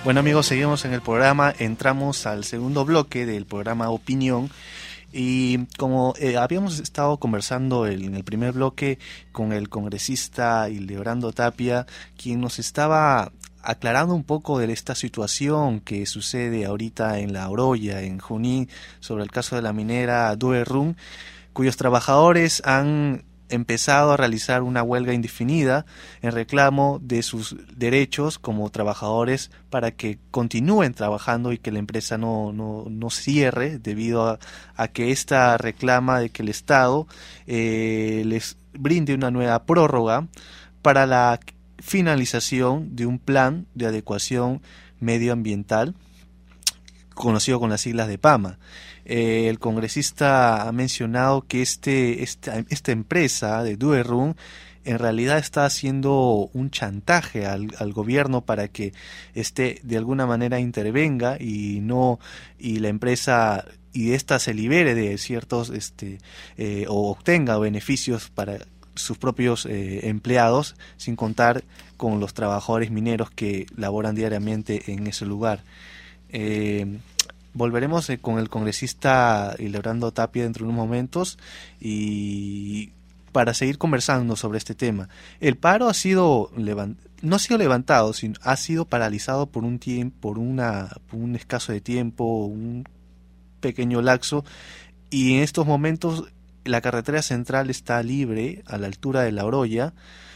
Bueno amigos, seguimos en el programa, entramos al segundo bloque del programa Opinión y como habíamos estado conversando en el primer bloque con el congresista Hildebrando Tapia, quien nos estaba aclarando un poco de esta situación que sucede ahorita en La Oroya, en Junín, sobre el caso de la minera Duerrún, cuyos trabajadores han empezado a realizar una huelga indefinida en reclamo de sus derechos como trabajadores para que continúen trabajando y que la empresa no cierre debido a que esta reclama de que el Estado les brinde una nueva prórroga para la finalización de un plan de adecuación medioambiental conocido con las siglas de PAMA. El congresista ha mencionado que esta empresa de Duerrún en realidad está haciendo un chantaje al gobierno para que de alguna manera intervenga y la empresa y esta se libere de ciertos o obtenga beneficios para sus propios empleados, sin contar con los trabajadores mineros que laboran diariamente en ese lugar. Volveremos con el congresista Hildebrando Tapia dentro de unos momentos y para seguir conversando sobre este tema. El paro no ha sido levantado, sino ha sido paralizado por un escaso de tiempo, un pequeño lapso, y en estos momentos la carretera central está libre a la altura de La Oroya,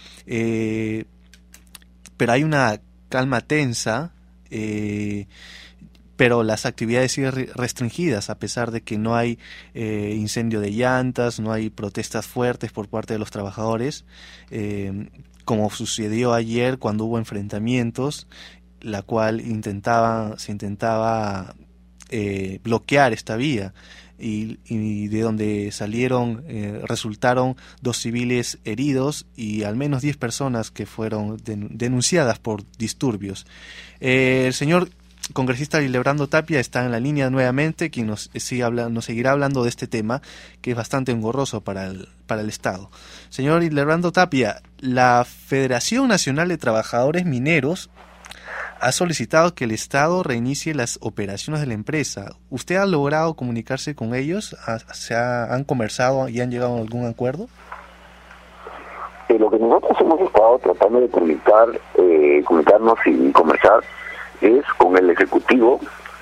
pero hay una calma tensa, pero las actividades siguen restringidas a pesar de que no hay incendio de llantas, no hay protestas fuertes por parte de los trabajadores, como sucedió ayer cuando hubo enfrentamientos, la cual se intentaba bloquear esta vía y de donde resultaron 2 civiles heridos y al menos 10 personas que fueron denunciadas por disturbios. El señor congresista Hildebrando Tapia está en la línea nuevamente, quien nos seguirá hablando de este tema que es bastante engorroso para el Estado. Señor Hildebrando Tapia, la Federación Nacional de Trabajadores Mineros ha solicitado que el Estado reinicie las operaciones de la empresa. ¿Usted ha logrado comunicarse con ellos? ¿Han conversado y han llegado a algún acuerdo? Lo que nosotros hemos estado tratando de comunicarnos y conversar es con el Ejecutivo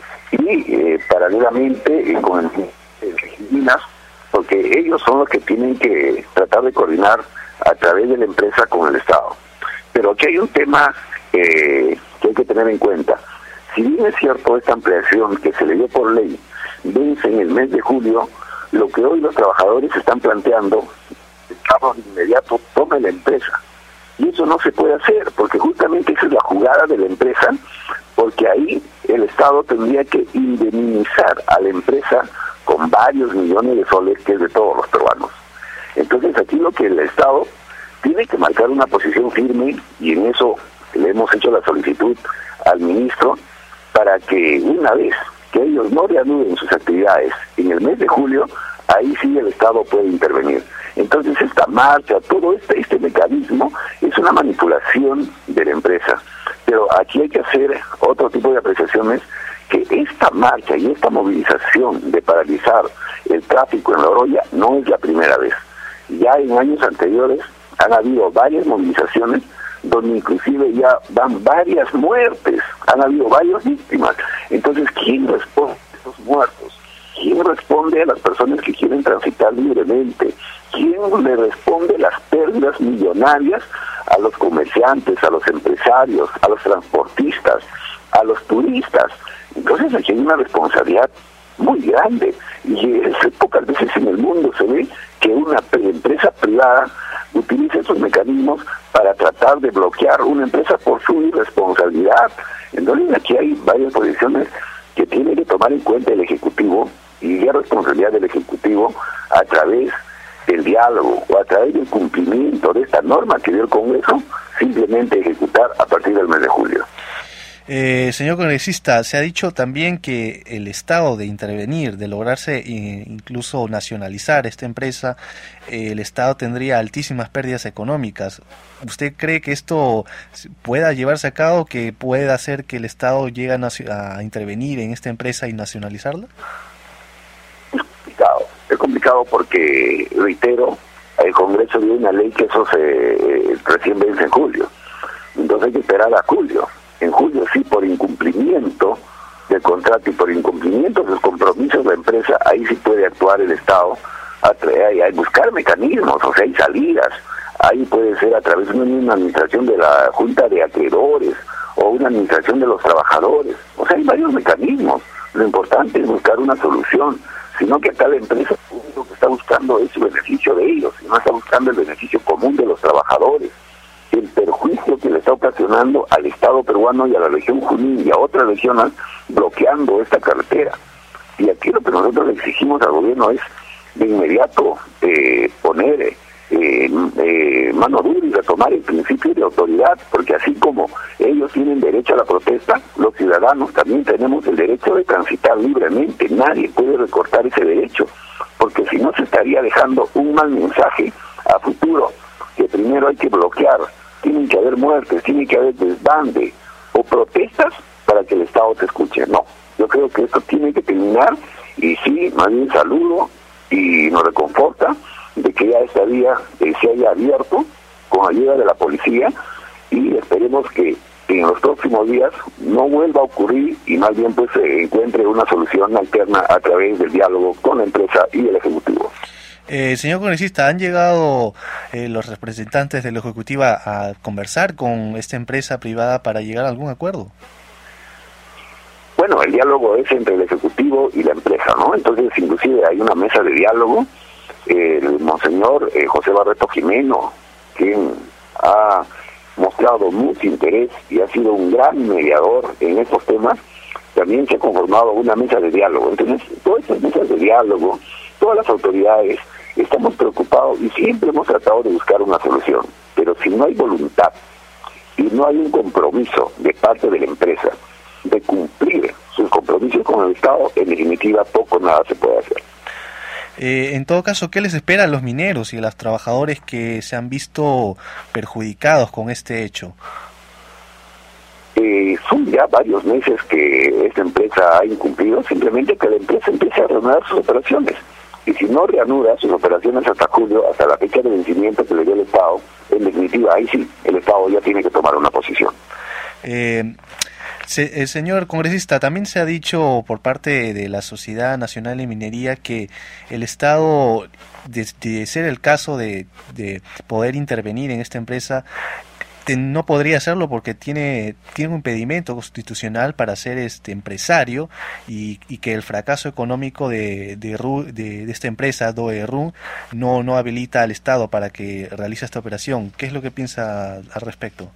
y paralelamente con el Minas, porque ellos son los que tienen que tratar de coordinar a través de la empresa con el Estado. Pero aquí hay un tema que hay que tener en cuenta. Si bien es cierto, esta ampliación que se le dio por ley vence en el mes de julio, lo que hoy los trabajadores están planteando, el Estado de inmediato tome la empresa. Y eso no se puede hacer, porque justamente esa es la jugada de la empresa, porque ahí el Estado tendría que indemnizar a la empresa con varios millones de soles, que es de todos los peruanos. Entonces aquí lo que el Estado tiene que marcar una posición firme, y en eso le hemos hecho la solicitud al ministro, para que una vez que ellos no reanuden sus actividades en el mes de julio, ahí sí el Estado puede intervenir. Entonces esta marcha, todo este mecanismo es una manipulación de la empresa. Pero aquí hay que hacer otro tipo de apreciaciones, que esta marcha y esta movilización de paralizar el tráfico en La Oroya no es la primera vez. Ya en años anteriores han habido varias movilizaciones donde inclusive ya van varias muertes, han habido varias víctimas. Entonces, ¿quién responde a estos muertos? ¿Quién responde a las personas que quieren transitar libremente? ¿Quién le responde las pérdidas millonarias a los comerciantes, a los empresarios, a los transportistas, a los turistas? Entonces aquí hay una responsabilidad muy grande, y pocas veces en el mundo se ve que una empresa privada utiliza esos mecanismos para tratar de bloquear una empresa por su irresponsabilidad. Entonces aquí hay varias posiciones que tiene que tomar en cuenta el Ejecutivo, y la responsabilidad del Ejecutivo a través del diálogo o a través del cumplimiento de esta norma que dio el Congreso, simplemente ejecutar a partir del mes de julio. Señor congresista, se ha dicho también que el Estado de intervenir, de lograrse incluso nacionalizar esta empresa, el Estado tendría altísimas pérdidas económicas. ¿Usted cree que esto pueda llevarse a cabo, que pueda hacer que el Estado llegue a intervenir en esta empresa y nacionalizarla? Es complicado porque, reitero, el Congreso dio una ley que eso recién vence en julio. Entonces hay que esperar a julio. En julio sí, por incumplimiento del contrato y por incumplimiento de los compromisos de la empresa, ahí sí puede actuar el Estado a buscar mecanismos, o sea, hay salidas. Ahí puede ser a través de una administración de la Junta de Acreedores o una administración de los trabajadores. O sea, hay varios mecanismos. Lo importante es buscar una solución, sino que acá la empresa lo único que está buscando es su beneficio de ellos, y no está buscando el beneficio común de los trabajadores. El perjuicio que le está ocasionando al Estado peruano y a la región Junín y a otras regiones bloqueando esta carretera. Y aquí lo que nosotros le exigimos al gobierno es de inmediato poner mano dura y retomar el principio de autoridad, porque así como ellos tienen derecho a la protesta, los ciudadanos también tenemos el derecho de transitar libremente. Nadie puede recortar ese derecho, porque si no se estaría dejando un mal mensaje a futuro, que primero hay que bloquear, tienen que haber muertes, tiene que haber desbande o protestas para que el Estado se escuche. No, yo creo que esto tiene que terminar, y sí, más bien saludo y nos reconforta de que ya esta vía se haya abierto con ayuda de la policía, y esperemos que en los próximos días no vuelva a ocurrir y más bien pues se encuentre una solución alterna a través del diálogo con la empresa y el Ejecutivo. Señor congresista, ¿han llegado los representantes de la Ejecutiva a conversar con esta empresa privada para llegar a algún acuerdo? Bueno, el diálogo es entre el Ejecutivo y la empresa, ¿no? Entonces, inclusive hay una mesa de diálogo. El monseñor José Barreto Jimeno, quien ha mostrado mucho interés y ha sido un gran mediador en estos temas, también se ha conformado una mesa de diálogo. Entonces, todas estas mesas de diálogo, todas las autoridades, estamos preocupados y siempre hemos tratado de buscar una solución. Pero si no hay voluntad y no hay un compromiso de parte de la empresa de cumplir sus compromisos con el Estado, en definitiva poco o nada se puede hacer. En todo caso, ¿qué les espera a los mineros y a los trabajadores que se han visto perjudicados con este hecho? Son ya varios meses que esta empresa ha incumplido, simplemente que la empresa empiece a reanudar sus operaciones. Y si no reanuda sus operaciones hasta julio, hasta la fecha de vencimiento que le dio el Estado, en definitiva, ahí sí, el Estado ya tiene que tomar una posición. Señor congresista, también se ha dicho por parte de la Sociedad Nacional de Minería que el Estado, de ser el caso de poder intervenir en esta empresa, no podría hacerlo porque tiene un impedimento constitucional para ser empresario, y que el fracaso económico de esta empresa, DOE-RUN, no habilita al Estado para que realice esta operación. ¿Qué es lo que piensa al respecto?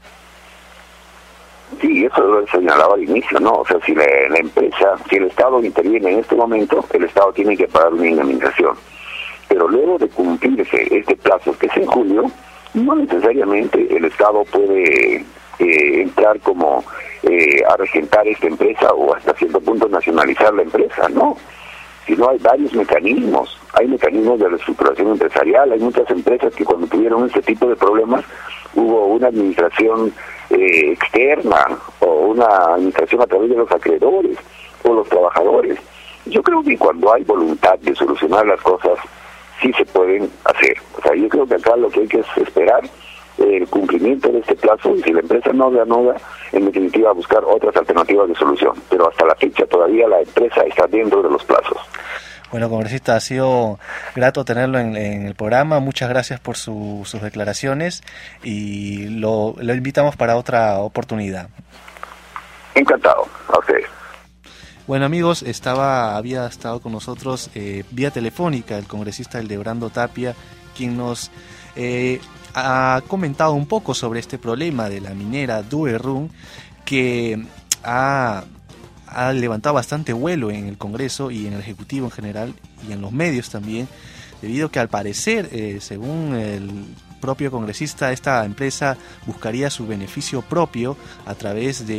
Sí, eso lo señalaba al inicio, ¿no? O sea, si la empresa, si el Estado interviene en este momento, el Estado tiene que pagar una indemnización. Pero luego de cumplirse este plazo, que es en julio, no necesariamente el Estado puede entrar como a regentar esta empresa o hasta cierto punto nacionalizar la empresa, no. Sino hay varios mecanismos. Hay mecanismos de reestructuración empresarial. Hay muchas empresas que cuando tuvieron este tipo de problemas hubo una administración externa o una administración a través de los acreedores o los trabajadores. Yo creo que cuando hay voluntad de solucionar las cosas, sí se pueden hacer. O sea, yo creo que acá lo que hay que es esperar el cumplimiento de este plazo, y si la empresa no reanuda, en definitiva buscar otras alternativas de solución. Pero hasta la fecha todavía la empresa está dentro de los plazos. Bueno, congresista, ha sido grato tenerlo en el programa. Muchas gracias por sus declaraciones y lo invitamos para otra oportunidad. Encantado, a ustedes. Bueno, amigos, había estado con nosotros vía telefónica el congresista Hildebrando Tapia, quien nos ha comentado un poco sobre este problema de la minera DOE-RUN, que ha levantado bastante vuelo en el Congreso y en el Ejecutivo en general y en los medios también, debido a que al parecer, según el propio congresista, esta empresa buscaría su beneficio propio a través de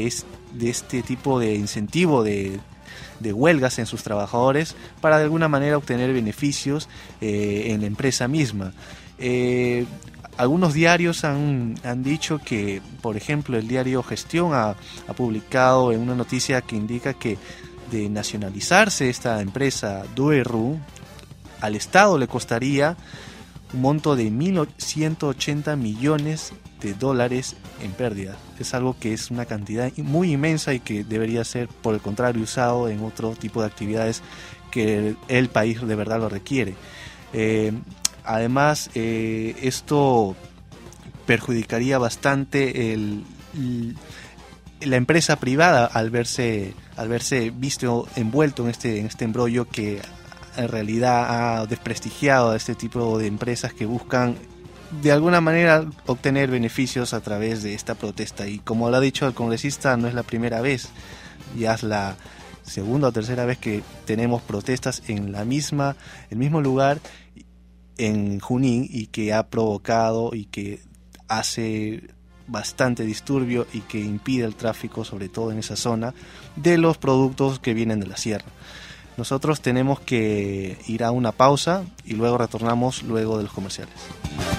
este tipo de incentivo de huelgas en sus trabajadores para de alguna manera obtener beneficios en la empresa misma. Algunos diarios han dicho que, por ejemplo, el diario Gestión ha publicado en una noticia que indica que de nacionalizarse esta empresa Duerru, al Estado le costaría un monto de 1.180 millones de dólares en pérdida. Es algo que es una cantidad muy inmensa y que debería ser, por el contrario, usado en otro tipo de actividades que el país de verdad lo requiere. Además, esto perjudicaría bastante la empresa privada al verse visto envuelto en este embrollo que en realidad ha desprestigiado a este tipo de empresas que buscan de alguna manera obtener beneficios a través de esta protesta. Y como lo ha dicho el congresista, no es la primera vez, ya es la segunda o tercera vez que tenemos protestas en el mismo lugar en Junín, y que ha provocado y que hace bastante disturbio y que impide el tráfico, sobre todo en esa zona, de los productos que vienen de la sierra. Nosotros tenemos que ir a una pausa y luego retornamos luego de los comerciales.